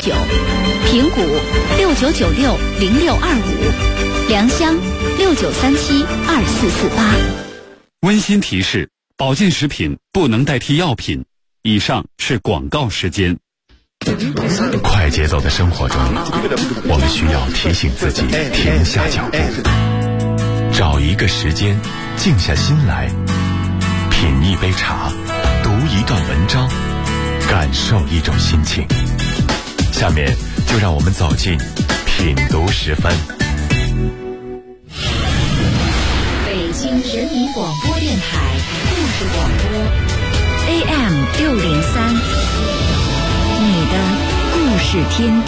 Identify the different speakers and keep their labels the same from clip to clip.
Speaker 1: 平谷69960625，良乡69372448。
Speaker 2: 温馨提示：保健食品不能代替药品。以上是广告时间。
Speaker 3: 快节奏的生活中，我们需要提醒自己停下脚步，找一个时间静下心来，品一杯茶，读一段文章，感受一种心情。下面就让我们走进品读10分。
Speaker 1: 北京人民广播电台故事广播 AM603，你的故事天地。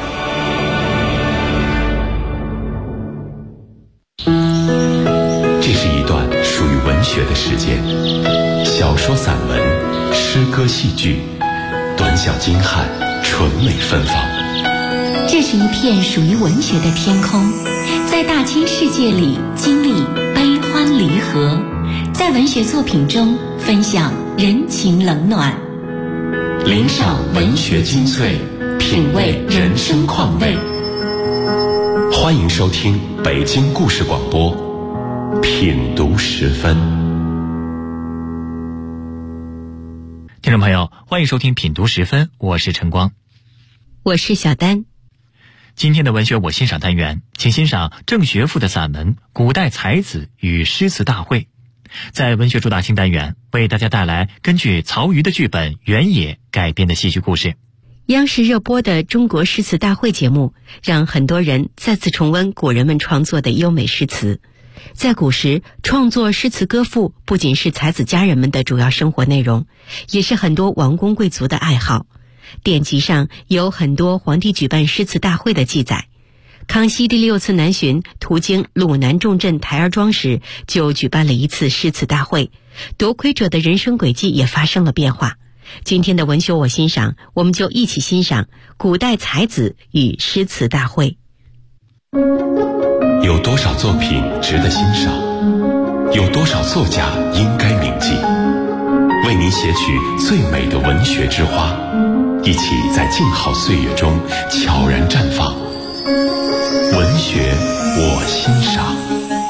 Speaker 3: 这是一段属于文学的时间，小说、散文、诗歌、戏剧，短小精悍，纯美芬芳。
Speaker 1: 这是一片属于文学的天空，在大千世界里经历悲欢离合，在文学作品中分享人情冷暖，
Speaker 3: 聆赏文学精粹，品味人生况味。欢迎收听北京故事广播品读10分。
Speaker 4: 听众朋友，欢迎收听品读10分，我是晨光，
Speaker 1: 我是小丹。
Speaker 4: 今天的文学我欣赏单元，请欣赏郑学富的散文《古代才子与诗词大会》。在文学主打新单元，为大家带来根据曹禺的剧本《原野》改编的戏剧故事。
Speaker 5: 央视热播的中国诗词大会节目，让很多人再次重温古人们创作的优美诗词。在古时，创作诗词歌赋不仅是才子佳人们的主要生活内容，也是很多王公贵族的爱好。典籍上有很多皇帝举办诗词大会的记载。康熙第6次南巡途经鲁南重镇台儿庄时，就举办了一次诗词大会，夺魁者的人生轨迹也发生了变化。今天的文学我欣赏，我们就一起欣赏古代才子与诗词大会。
Speaker 3: 有多少作品值得欣赏？有多少作家应该铭记？为您写取最美的文学之花，一起在静好岁月中悄然绽放。文学我欣赏。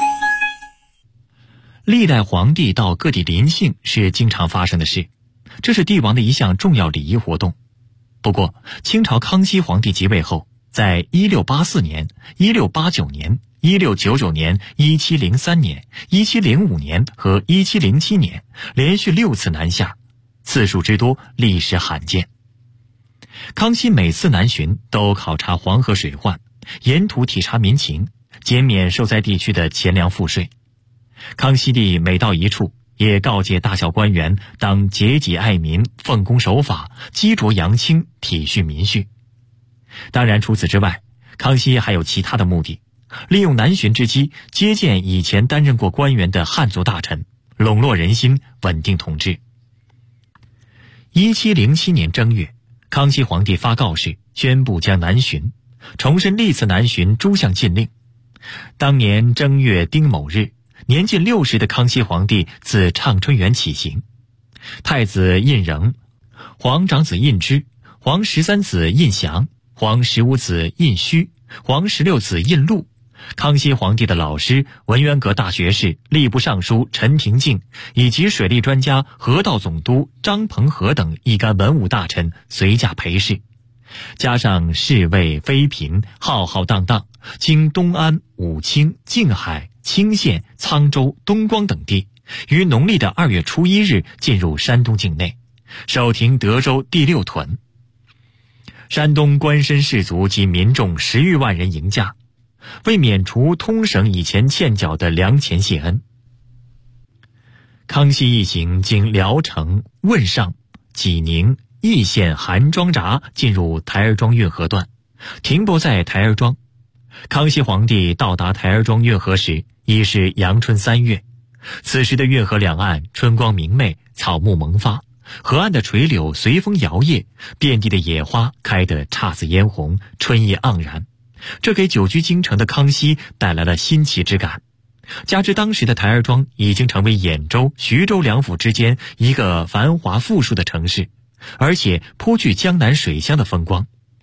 Speaker 4: 历代皇帝到各地临幸是经常发生的事，这是帝王的一项重要礼仪活动。不过，清朝康熙皇帝即位后，在1684年、1689年、1699年、1703年、1705年和1707年连续6次南下，次数之多历史罕见。康熙每次南巡都考察黄河水患，沿途体察民情，减免受灾地区的钱粮赋税。康熙帝每到一处，也告诫大小官员当节己爱民，奉公守法，积浊扬清，体恤民绪。当然除此之外，康熙还有其他的目的，利用南巡之机接见以前担任过官员的汉族大臣，笼络人心，稳定统治。1707年正月，康熙皇帝发告示，宣布将南巡，重申历次南巡诸项禁令。当年正月丁卯日，年近60的康熙皇帝自畅春园起行，太子胤禛、皇长子胤芝、皇13子胤祥、皇15子胤煦、皇16子胤禄，康熙皇帝的老师文渊阁大学士吏部尚书陈廷敬以及水利专家河道总督张鹏和等一干文武大臣随驾陪侍，加上侍卫妃嫔浩浩荡荡，经东安、武清、静海、清县、沧州、东光等地，于农历的2月初1日进入山东境内，守停德州第6屯。山东官绅士族及民众10余万人迎驾，为免除通省以前欠缴的粮钱谢恩。康熙一行经聊城、汶上、济宁、义县韩庄闸，进入台儿庄运河段，停泊在台儿庄。康熙皇帝到达台儿庄运河时，已是阳春3月，此时的运河两岸春光明媚，草木萌发，河岸的垂柳随风摇曳，遍地的野花开得姹紫嫣红，春意盎然。这给久居京城的康熙带来了新奇之感。加之当时的台儿庄已经成为兖州、徐州两府之间一个繁华富庶的城市，而且颇具江南水乡的风光，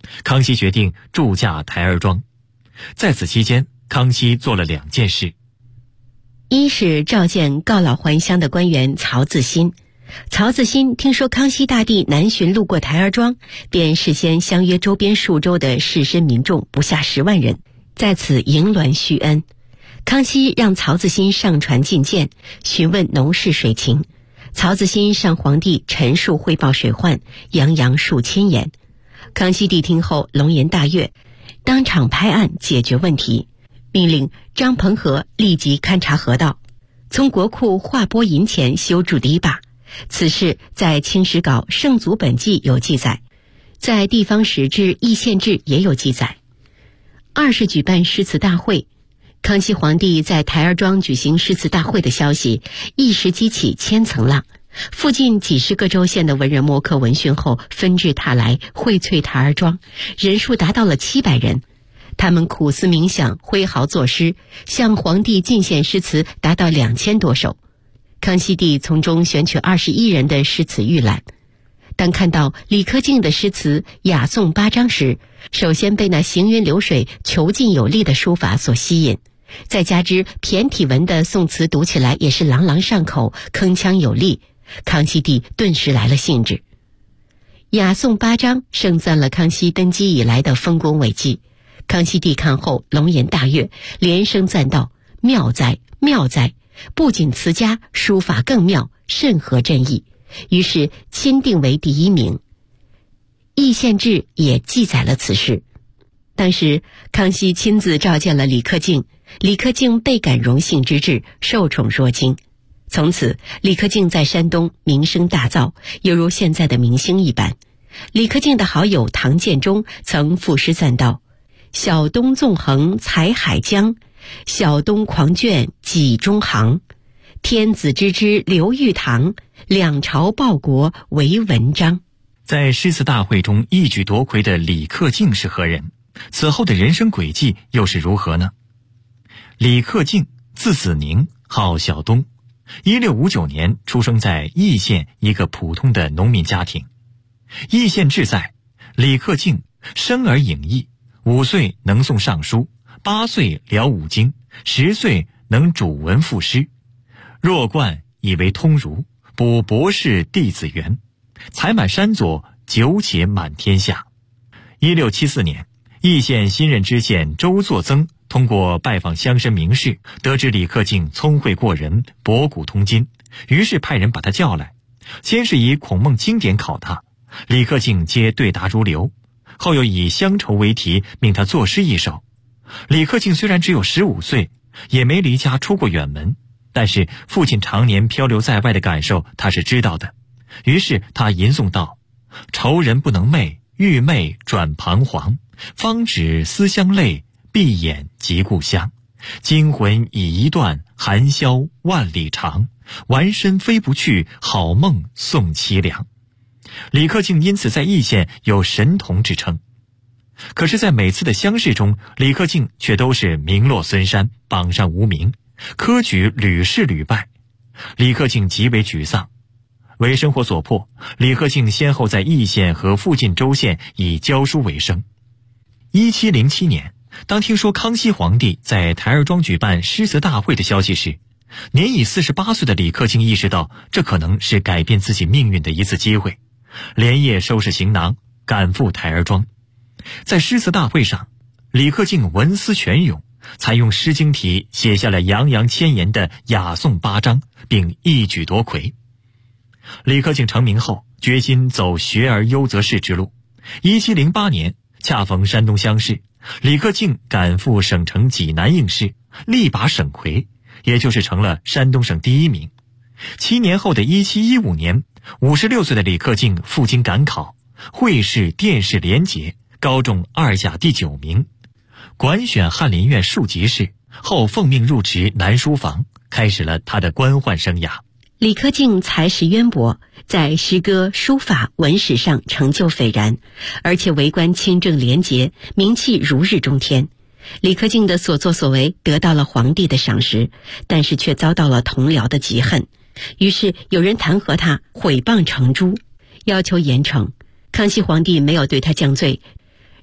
Speaker 4: 康熙决定驻驾台儿庄。在此期间，康熙做了2件事。
Speaker 5: 一是召见告老还乡的官员曹自新。曹自新听说康熙大帝南巡路过台儿庄，便事先相约周边数州的士绅民众不下10万人，在此迎銮叙恩。康熙让曹自新上船觐见，询问农事水情。曹自新向皇帝陈述汇报水患，洋洋数千言。康熙帝听后龙颜大悦，当场拍案解决问题，命令张彭和立即勘察河道，从国库划拨银钱修筑堤坝。此事在《清史稿·圣祖本纪》有记载，在地方史志《义县志》也有记载。二是举办诗词大会。康熙皇帝在台儿庄举行诗词大会的消息一时激起千层浪，附近几十个州县的文人墨客闻讯后纷至沓来，荟萃台儿庄，人数达到了700人。他们苦思冥想，挥毫作诗，向皇帝进献诗词达到2000多首。康熙帝从中选取21人的诗词预览。当看到李克敬的诗词《雅颂八章》时，首先被那行云流水、遒劲有力的书法所吸引，再加之骈体文的宋词读起来也是朗朗上口、铿锵有力，康熙帝顿时来了兴致。《雅颂八章》盛赞了康熙登基以来的丰功伟绩，康熙帝看后龙颜大悦，连声赞道：“妙哉，妙哉！不仅词佳，书法更妙，甚合朕意。”于是钦定为第1名。《义县志》也记载了此事。当时康熙亲自召见了李克敬，李克敬倍感荣幸之至，受宠若惊。从此李克敬在山东名声大噪，犹如现在的明星一般。李克敬的好友唐建中曾赋诗赞道：“小东纵横采海江，小东狂卷几中行。天子之之刘玉堂，两朝报国为文章。”
Speaker 4: 在诗词大会中一举夺魁的李克敬是何人？此后的人生轨迹又是如何呢？李克敬字子宁，号小东，1659年出生在易县一个普通的农民家庭。易县志载，李克敬生而颖异，5岁能诵尚书，8岁了5经，10岁能主文赋诗。弱冠以为通儒，补博士弟子园，才满山左，久且满天下。1674年，易县新任知县周作曾通过拜访乡绅名士，得知李克敬聪慧过人，博古通今，于是派人把他叫来，先是以孔孟经典考他，李克敬皆对答如流，后又以乡愁为题，命他作诗一首。李克敬虽然只有15岁，也没离家出过远门，但是父亲常年漂流在外的感受他是知道的，于是他吟诵道：“愁人不能寐，欲寐转彷徨，方止思乡泪，闭眼即故乡。惊魂已一断，寒宵万里长，顽身飞不去，好梦送凄凉。”李克敬因此在易县有神童之称。可是在每次的乡试中，李克敬却都是名落孙山，榜上无名，科举屡试屡败。李克敬极为沮丧。为生活所迫，李克敬先后在易县和附近州县以教书为生。1707年，当听说康熙皇帝在台儿庄举办诗词大会的消息时，年已48岁的李克敬意识到，这可能是改变自己命运的一次机会，连夜收拾行囊，赶赴台儿庄。在诗词大会上，李克敬文思泉涌，采用诗经体写下了洋洋千言的《雅颂八章》，并一举夺魁。李克敬成名后，决心走学而优则仕之路。1708年，恰逢山东乡试，李克敬赶赴省城济南应试，力拔省魁，也就是成了山东省第1名。7年后的1715年，56岁的李克敬赴京赶考，会试、殿试连捷，高中2甲第9名，管选翰林院庶吉士，后奉命入职南书房，开始了他的官宦生涯。
Speaker 5: 李克敬才识渊博，在诗歌、书法、文史上成就斐然，而且为官清正廉洁，名气如日中天。李克敬的所作所为得到了皇帝的赏识，但是却遭到了同僚的嫉恨，于是有人弹劾他，毁谤成诛，要求严惩。康熙皇帝没有对他降罪，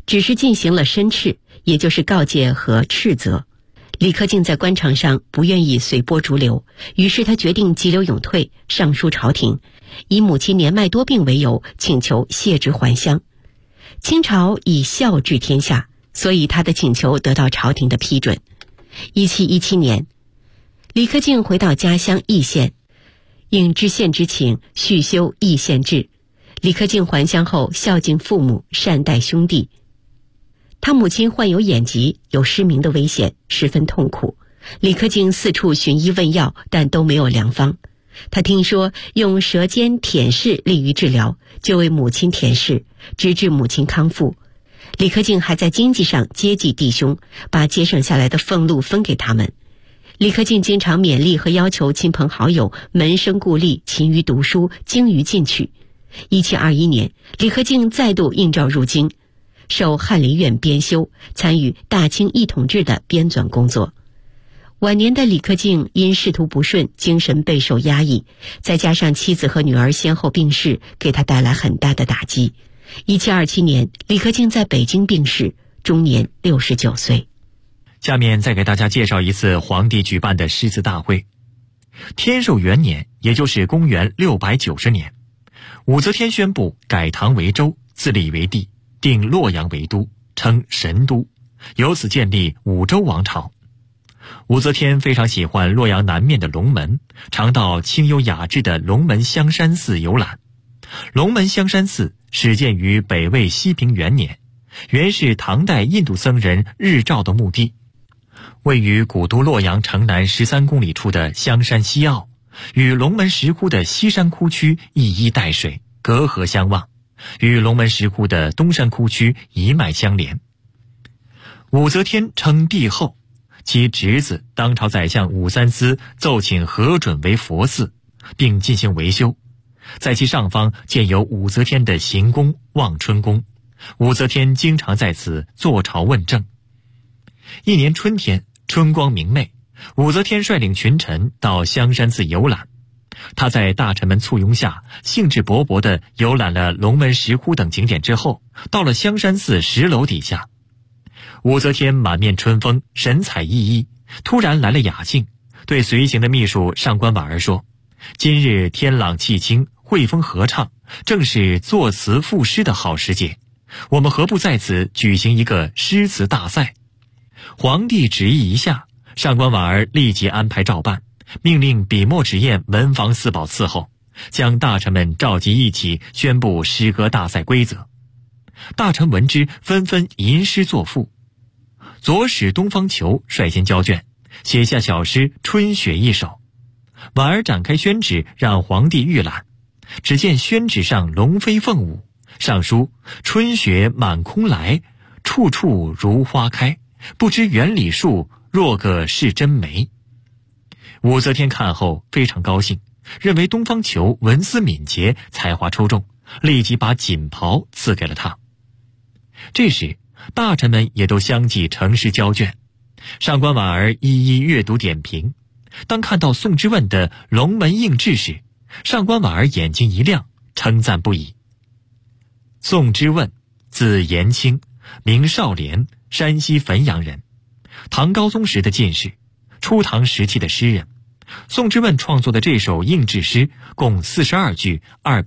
Speaker 5: 只是进行了申斥，也就是告诫和斥责。李克敬在官场上不愿意随波逐流，于是他决定急流勇退，上书朝廷，以母亲年迈多病为由，请求卸职还乡。清朝以孝治天下，所以他的请求得到朝廷的批准。1717年，李克敬回到家乡义县，应知县之请续修义县制。李克敬还乡后孝敬父母，善待兄弟。他母亲患有眼疾，有失明的危险，十分痛苦。李克敬四处寻医问药，但都没有良方。他听说用舌尖舔舐利于治疗，就为母亲舔舐，直至母亲康复。李克敬还在经济上接济弟兄，把节省下来的俸禄分给他们。李克敬经常勉励和要求亲朋好友门生故吏勤于读书，精于进取。1721年，李克敬再度应召入京，受翰林院编修，参与大清一统制的编纂工作。晚年的李克敬因仕途不顺，精神备受压抑，再加上妻子和女儿先后病逝，给他带来很大的打击。1727年，李克敬在北京病逝，终年69岁。
Speaker 4: 下面再给大家介绍一次皇帝举办的诗词大会。天寿元年，也就是公元690年，武则天宣布改唐为州，自立为帝，定洛阳为都，称神都，由此建立武周王朝。武则天非常喜欢洛阳南面的龙门，常到清幽雅致的龙门香山寺游览。龙门香山寺始建于北魏西平元年，原是唐代印度僧人日照的墓地。位于古都洛阳城南13公里处的香山西坳，与龙门石窟的西山窟区一衣带水，隔河相望，与龙门石窟的东山窟区一脉相连。武则天称帝后，其侄子当朝宰相武三思奏请核准为佛寺，并进行维修。在其上方建有武则天的行宫望春宫，武则天经常在此坐朝问政。一年春天，春光明媚，武则天率领群臣到香山寺游览。她在大臣们簇拥下，兴致勃勃地游览了龙门石窟等景点之后，到了香山寺石楼底下。武则天满面春风，神采奕奕，突然来了雅兴，对随行的秘书上官婉儿说：“今日天朗气清，惠风和畅，正是作词赋诗的好时节，我们何不在此举行一个诗词大赛？”皇帝旨意一下，上官婉儿立即安排照办，命令笔墨纸砚文房四宝伺候，将大臣们召集一起，宣布诗歌大赛规则。大臣闻之，纷纷吟诗作赋。左使东方求率先交卷，写下小诗《春雪》一首。婉儿展开宣纸，让皇帝预览。只见宣纸上龙飞凤舞，上书“春雪满空来，处处如花开，不知园里树，若个是真梅。”武则天看后非常高兴，认为东方求文思敏捷，才华出众，立即把锦袍赐给了他。这时大臣们也都相继呈诗交卷，上官婉儿一一阅读点评。当看到宋之问的龙门应制时，上官婉儿眼睛一亮，称赞不已。宋之问，字延清，名少廉，山西汾阳人，唐高宗时的进士，初唐时期的诗人。宋之问创作的这首应制诗共42句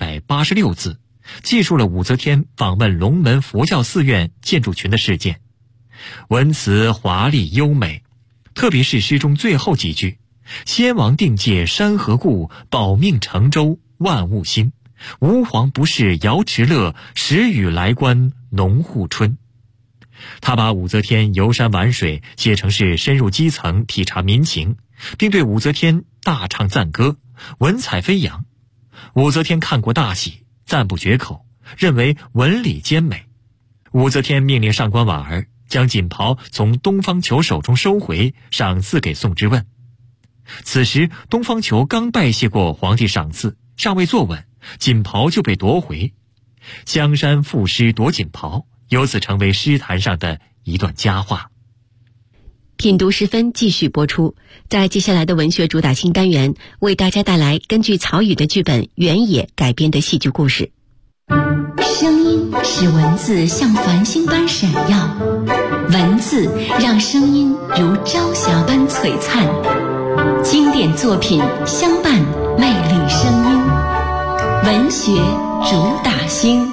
Speaker 4: 286字，记述了武则天访问龙门佛教寺院建筑群的事件。文辞华丽优美，特别是诗中最后几句：“先王定界山河固，保命成舟万物兴。吾皇不是瑶池乐，时雨来观农户春。”他把武则天游山玩水写成是深入基层体察民情，并对武则天大唱赞歌，文采飞扬。武则天看过大喜，赞不绝口，认为文理兼美。武则天命令上官婉儿将锦袍从东方求手中收回，赏赐给宋之问。此时东方求刚拜谢过皇帝赏赐，尚未坐稳，锦袍就被夺回。香山赋诗夺锦袍，由此成为诗坛上的一段佳话。
Speaker 5: 品读时分继续播出，在接下来的文学主打新单元，为大家带来根据曹禺的剧本《原野》改编的戏剧故事。
Speaker 1: 声音使文字像繁星般闪耀，文字让声音如朝霞般璀璨。经典作品相伴，魅力声音，文学主打星。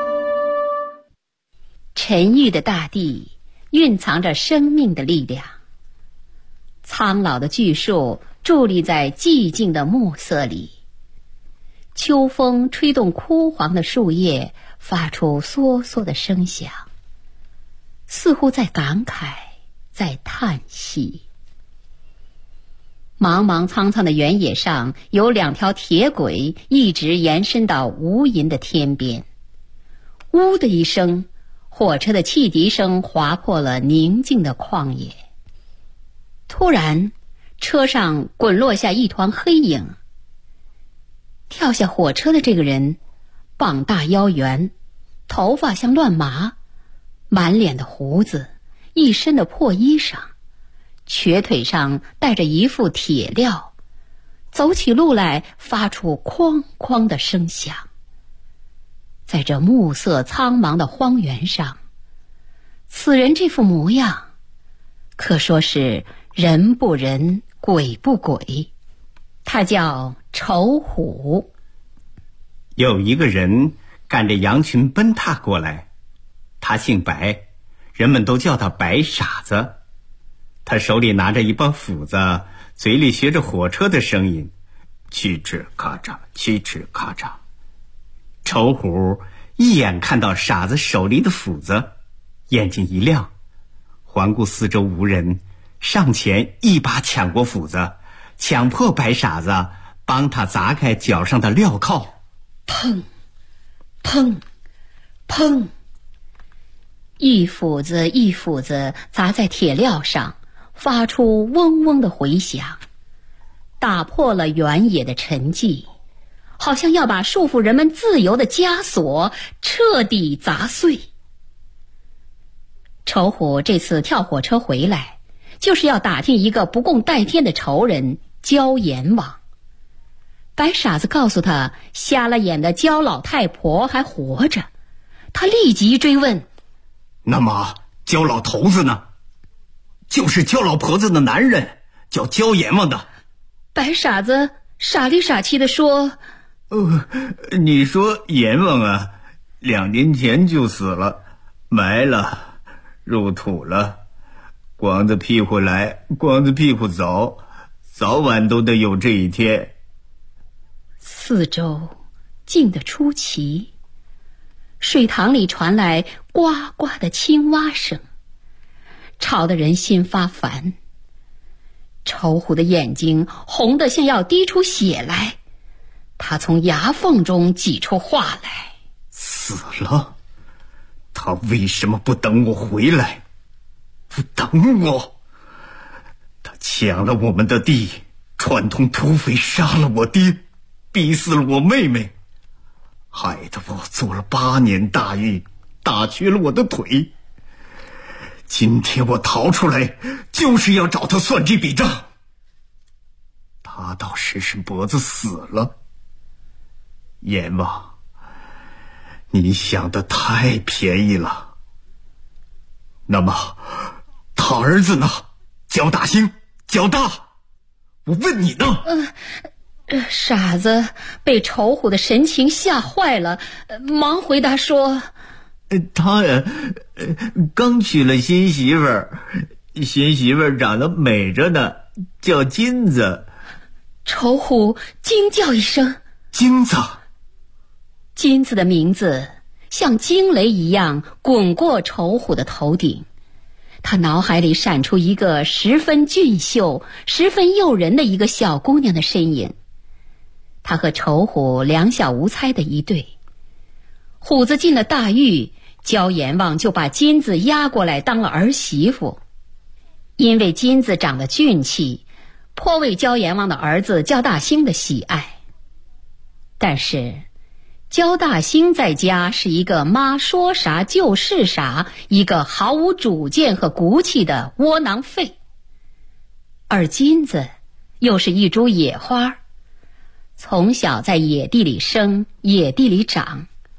Speaker 1: 沉郁的大地蕴藏着生命的力量，苍老的巨树伫立在寂静的暮色里，秋风吹动枯黄的树叶，发出簌簌的声响，似乎在感慨，在叹息。茫茫苍苍的原野上有2条铁轨一直延伸到无垠的天边。呜的一声，火车的汽笛声划破了宁静的旷野。突然，车上滚落下一团黑影。跳下火车的这个人膀大腰圆，头发像乱麻，满脸的胡子，一身的破衣裳，瘸腿上带着一副铁镣，走起路来发出哐哐的声响。在这暮色苍茫的荒原上，此人这副模样，可说是人不人，鬼不鬼。他叫丑虎。
Speaker 6: 有一个人赶着羊群奔踏过来，他姓白，人们都叫他白傻子。他手里拿着一把斧子，嘴里学着火车的声音，嘁哧咔嚓，嘁哧咔嚓。丑虎一眼看到傻子手里的斧子，眼睛一亮，环顾四周无人，上前一把抢过斧子，强迫白傻子帮他砸开脚上的镣铐。
Speaker 1: 砰砰砰，一斧子一斧子砸在铁镣上，发出嗡嗡的回响，打破了原野的沉寂，好像要把束缚人们自由的枷锁彻底砸碎。丑虎这次跳火车回来，就是要打听一个不共戴天的仇人焦阎王。白傻子告诉他，瞎了眼的焦老太婆还活着。他立即追问，
Speaker 6: 那么焦老头子呢？就是焦老婆子的男人，叫焦阎王的。
Speaker 1: 白傻子傻里傻气地说，
Speaker 6: 你说阎王啊，2年前就死了，埋了，入土了，光着屁股来，光着屁股走，早晚都得有这一天。
Speaker 1: 四周静得出奇，水塘里传来呱呱的青蛙声，吵得人心发烦。丑虎的眼睛红得像要滴出血来，他从牙缝中挤出话来，
Speaker 6: 死了？他为什么不等我回来？不等我？他抢了我们的地，串通土匪杀了我爹，逼死了我妹妹，害得我做了8年大狱，打瘸了我的腿。今天我逃出来，就是要找他算这笔账。他倒是脖子死了。阎王，你想得太便宜了。那么他儿子呢？焦大兴、焦大，我问你呢？
Speaker 1: 傻子被丑虎的神情吓坏了，忙回答说，
Speaker 6: 他刚娶了新媳妇儿，新媳妇儿长得美着呢，叫金子。
Speaker 1: 丑虎惊叫一声，
Speaker 6: 金子。
Speaker 1: 金子的名字像惊雷一样滚过丑虎的头顶，他脑海里闪出一个十分俊秀、十分诱人的一个小姑娘的身影。他和丑虎两小无猜的一对。虎子进了大狱，焦阎王就把金子押过来当了儿媳妇。因为金子长得俊气，颇为焦阎王的儿子焦大兴的喜爱。但是焦大兴在家是一个妈说啥就是啥，一个毫无主见和骨气的窝囊废。而金子又是一株野花，从小在野地里生，野地里长，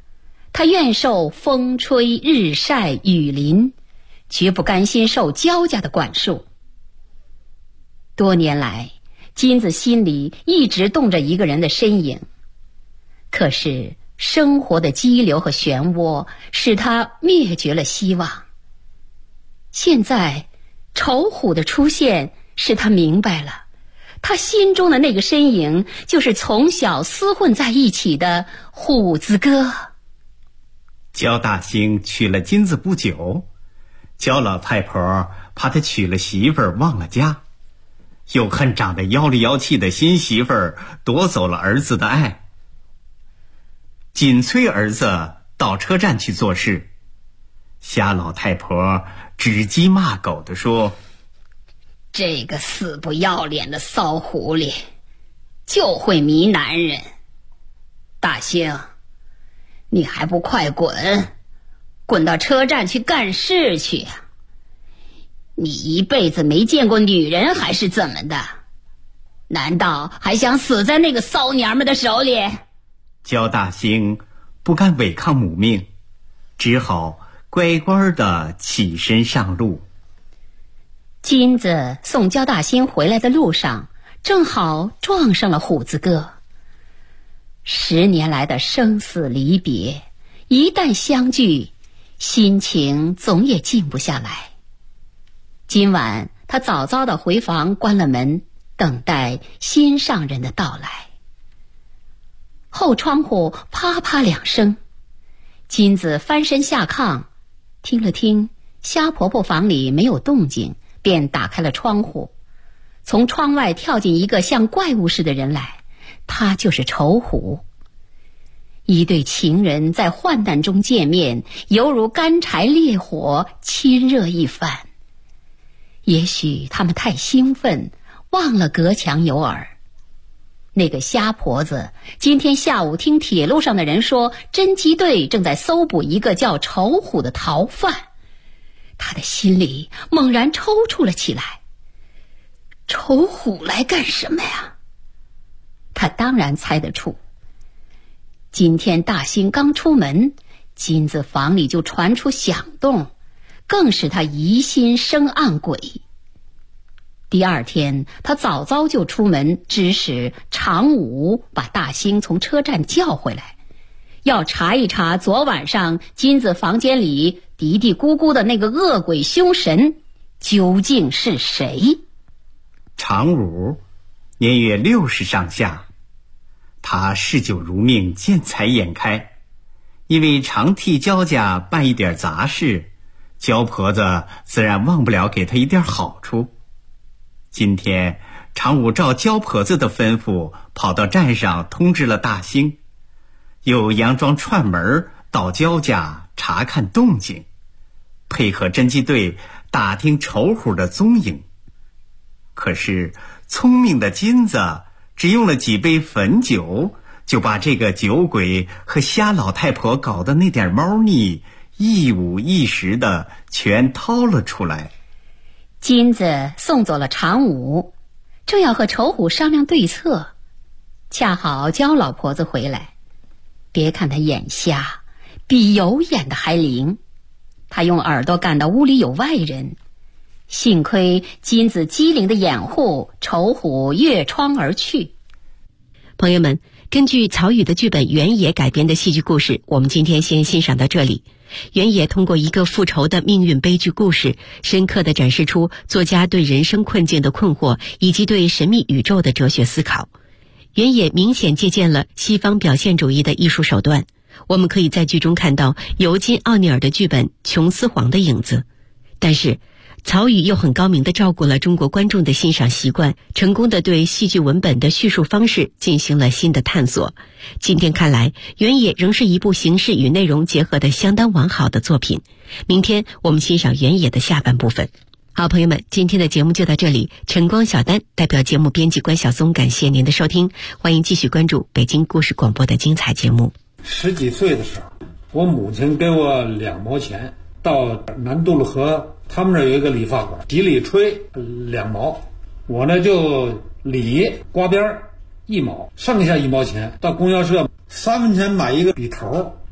Speaker 7: 他愿受风吹日晒雨淋，绝不甘心受焦家的管束。多年来，金子心里一直动着一个人的身影，可是生活的激流和漩涡使他灭绝了希望。现在丑虎的出现使他明白了，他心中的那个身影就是从小厮混在一起的虎子哥。
Speaker 6: 焦大兴娶了金子不久，焦老太婆怕他娶了媳妇儿忘了家，又恨长得妖里妖气的新媳妇儿夺走了儿子的爱，紧催儿子到车站去做事。夏老太婆指鸡骂狗地说：
Speaker 7: 这个死不要脸的骚狐狸就会迷男人，大兴，你还不快滚到车站去干事去啊！你一辈子没见过女人还是怎么的？难道还想死在那个骚娘们的手里？
Speaker 6: 焦大兴不敢违抗母命，只好乖乖地起身上路。
Speaker 7: 金子送焦大兴回来的路上，正好撞上了虎子哥。10年来的生死离别，一旦相聚，心情总也静不下来。今晚他早早地回房关了门，等待心上人的到来。后窗户啪啪2声，金子翻身下炕，听了听虾婆婆房里没有动静，便打开了窗户。从窗外跳进一个像怪物似的人来，他就是丑虎。一对情人在患难中见面，犹如干柴烈火，亲热一番。也许他们太兴奋，忘了隔墙有耳。那个瞎婆子今天下午听铁路上的人说，侦缉队正在搜捕一个叫丑虎的逃犯，他的心里猛然抽搐了起来。丑虎来干什么呀？他当然猜得出。今天大兴刚出门，金子房里就传出响动，更使他疑心生暗鬼。第二天，他早早就出门，指使常武把大兴从车站叫回来，要查一查昨晚上金子房间里嘀嘀咕咕的那个恶鬼凶神究竟是谁。
Speaker 6: 常武年约60上下，他嗜酒如命，见财眼开，因为常替焦家办一点杂事，焦婆子自然忘不了给他一点好处。今天常武照焦婆子的吩咐，跑到站上通知了大兴，又佯装串门到焦家查看动静，配合侦缉队打听丑虎的踪影。可是聪明的金子只用了几杯汾酒，就把这个酒鬼和瞎老太婆搞的那点猫腻一五一十的全掏了出来。
Speaker 7: 金子送走了常武，正要和丑虎商量对策，恰好焦老婆子回来。别看他眼瞎，比有眼的还灵。他用耳朵感到屋里有外人，幸亏金子机灵的掩护，丑虎越窗而去。
Speaker 5: 朋友们，根据曹禺的剧本《原野》改编的戏剧故事，我们今天先欣赏到这里。原野通过一个复仇的命运悲剧故事，深刻地展示出作家对人生困境的困惑，以及对神秘宇宙的哲学思考。原野明显借鉴了西方表现主义的艺术手段，我们可以在剧中看到尤金·奥尼尔的剧本《琼斯皇》的影子。但是曹禺又很高明地照顾了中国观众的欣赏习惯，成功地对戏剧文本的叙述方式进行了新的探索。今天看来，原野仍是一部形式与内容结合得相当完好的作品。明天我们欣赏原野的下半部分。好，朋友们，今天的节目就到这里。晨光小丹代表节目编辑关晓松，感谢您的收听，欢迎继续关注北京故事广播的精彩节目。
Speaker 8: 10几岁的时候，我母亲给我2毛钱，到南渡路河他们这有一个理发馆，几里吹2毛，我呢就理刮边1毛，剩下1毛钱到供销社3分钱买一个笔头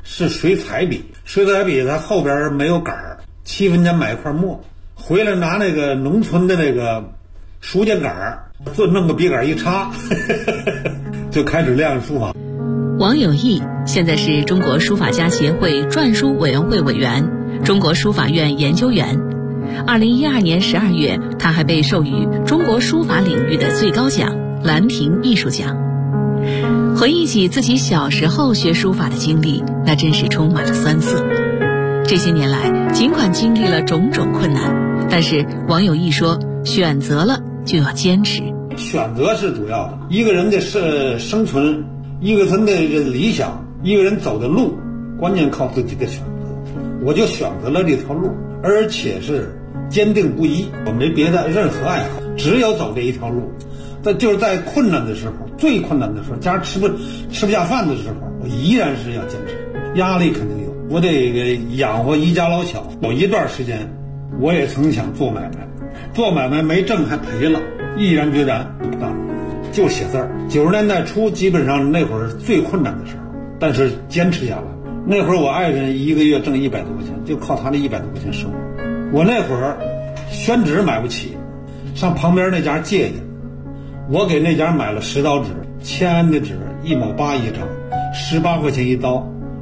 Speaker 8: 是水彩笔，水彩笔它后边没有杆儿，7分钱买一块墨，回来拿那个农村的那个书架杆儿，弄个笔杆一插，就开始练书法。
Speaker 1: 王有义现在是中国书法家协会篆书委员会委员、中国书法院研究员。2012年12月，他还被授予中国书法领域的最高奖兰亭艺术奖。回忆起自己小时候学书法的经历，那真是充满了酸涩。这些年来，尽管经历了种种困难，但是王有义说，选择了就要坚持。
Speaker 8: 选择是主要的，一个人的生存，一个人的理想，一个人走的路，关键靠自己的选择。我就选择了这条路，而且是坚定不移，我没别的任何爱好，只有走这一条路。但就是在困难的时候，最困难的时候，家吃不下饭的时候，我依然是要坚持。压力肯定有，我得养活一家老小。有一段时间，我也曾想做买卖，做买卖没挣还赔了，毅然决然不干，就写字儿。90年代初，基本上那会儿最困难的时候，但是坚持下来。那会儿我爱人一个月挣100多块钱，就靠他那100多块钱生活。我那会儿宣纸买不起，上旁边那家借去，我给那家买了10刀纸，签的纸1毛8一张，18块钱一刀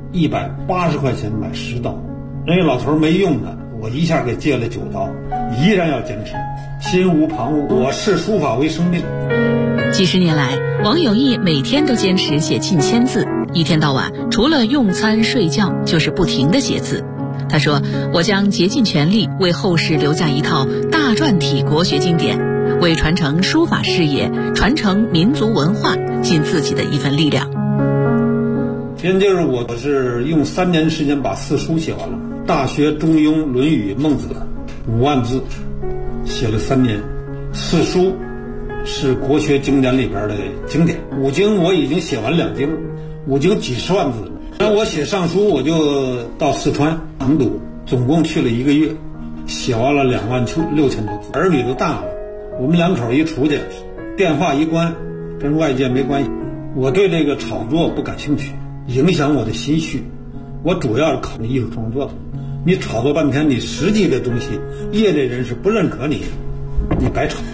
Speaker 8: ，180块钱买10刀。人家老头没用的，我一下给借了9刀，依然要坚持，心无旁骛。我视书法为生命。
Speaker 1: 几十年来，王有义每天都坚持写近1000字，一天到晚除了用餐睡觉就是不停地写字。他说，我将竭尽全力为后世留下一套大篆体国学经典，为传承书法事业、传承民族文化尽自己的一份力量。
Speaker 8: 先就是我是用3年时间把4书写完了，《大学》《中庸》《论语》《孟子》5万字，写了3年。4书是国学经典里边的经典，5经我已经写完2经，5经几十万字了。然后我写上书，我就到四川成都，总共去了1个月，写完了26000多字。儿女都大了，我们2口一出去，电话一关，跟外界没关系。我对这个炒作不感兴趣，影响我的心绪。我主要是考虑艺术创作的。你炒作半天，你实际的东西，业内人士不认可你，你白炒。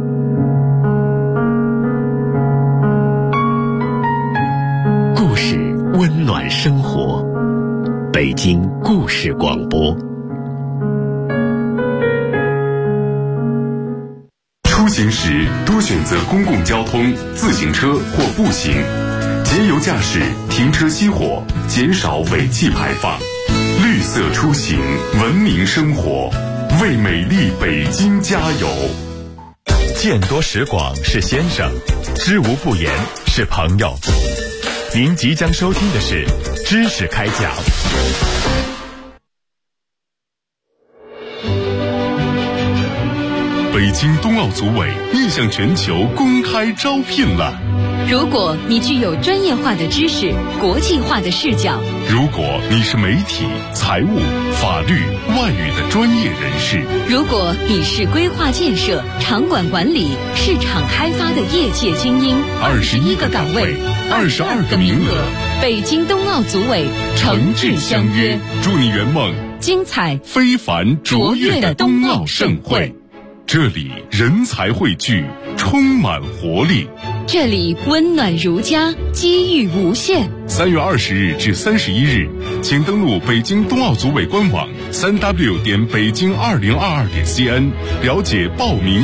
Speaker 3: 故事温暖生活，北京故事广播。出行时多选择公共交通、自行车或步行，节油驾驶，停车熄火，减少尾气排放。绿色出行，文明生活，为美丽北京加油。见多识广是先生，知无不言是朋友。您即将收听的是知识开讲。北京冬奥组委面向全球公开招聘了。
Speaker 1: 如果你具有专业化的知识、国际化的视角，
Speaker 3: 如果你是媒体、财务、法律、外语的专业人士，
Speaker 1: 如果你是规划建设、场馆管理、市场开发的业界精英，21个岗位，22个名额，北京冬奥组委诚挚相约，
Speaker 3: 祝你圆梦
Speaker 1: 精彩
Speaker 3: 非凡卓越的冬奥盛会。这里人才汇聚，充满活力。
Speaker 1: 这里温暖如家，机遇无限。
Speaker 3: 3月20日至31日，请登录北京冬奥组委官网 3w.北京2022.cn 了解报名